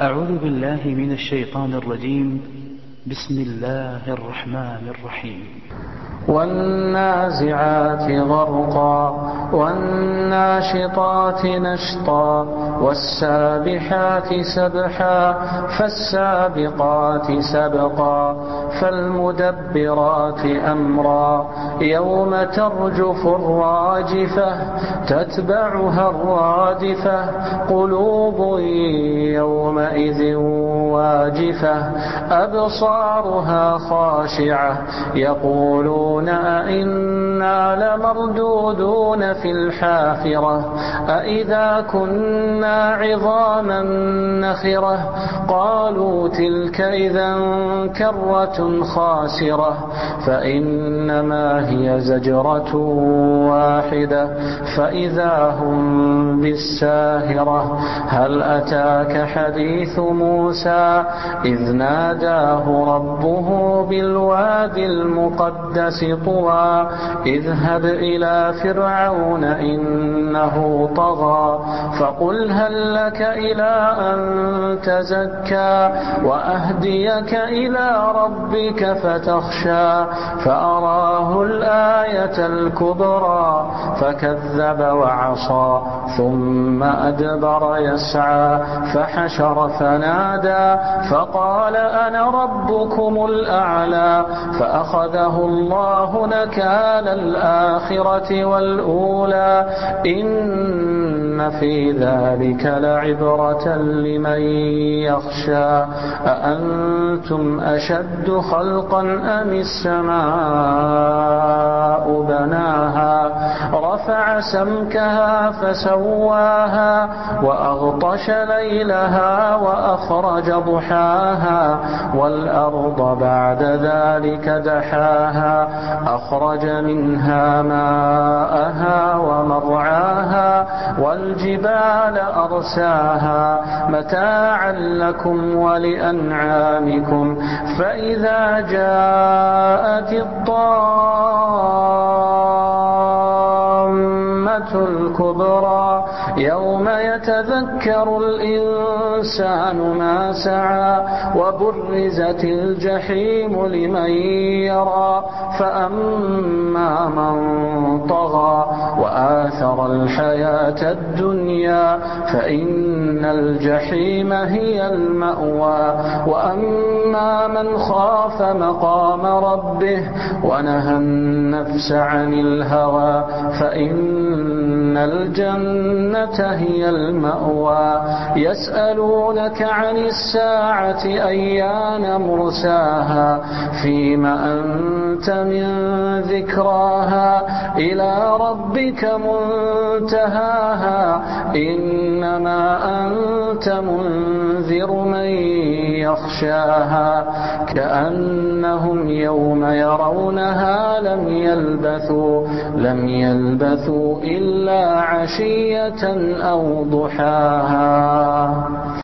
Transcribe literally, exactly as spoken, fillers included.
أعوذ بالله من الشيطان الرجيم. بسم الله الرحمن الرحيم. والنازعات غرقا والناشطات نشطا والسابحات سبحا فالسابقات سبقا فالمدبرات أمرا يوم ترجف الراجفة تتبعها الرادفة قلوب يومئذ واجفة أبصارها خاشعة يقولون أئنا لمردودون في الحافرة أئذا كنا عظاما نخرة قالوا تلك إذا كرة خاسرة فإنما هي زجرة واحدة فإذا هم بالساهرة هل أتاك حديث موسى إذ ناداه ربه بالوادي المقدس طوى اذهب إلى فرعون إنه طغى فقل هل لك إلى أن تزكى وأهديك إلى ربك فتخشى فأراه الآية الكبرى فكذب وعصى ثم أدبر يسعى فحشر فنادى فقال أنا ربكم الأعلى فأخذه الله نكال الآخرة والأولى إن في ذلك لعبرة لمن يخشى أأنتم أشد خلقا أم السماء بناها رفع سمكها فسواها وأغطش ليلها وأخرج ضحاها والأرض بعد ذلك دحاها أخرج منها ماءها ومرعاها والجبال أرساها متاعا لكم ولأنعامكم فإذا جاءت الطامة الكبرى يوم يتذكر الإنسان ما سعى وبرزت الجحيم لمن يرى فأما من طغى وآثر الحياة الدنيا فإن الجحيم هي المأوى وأما من خاف مقام ربه ونهى النفس عن الهوى فإن الجنة هي المأوى يسألونك عن الساعة أيان مرساها فيم أنت من ذكراها إلى ربك منتهاها إنما أنت منذر من يخشاها كأنهم يوم يرونها لم يلبثوا لم يلبثوا إلا عشية أو ضحاها.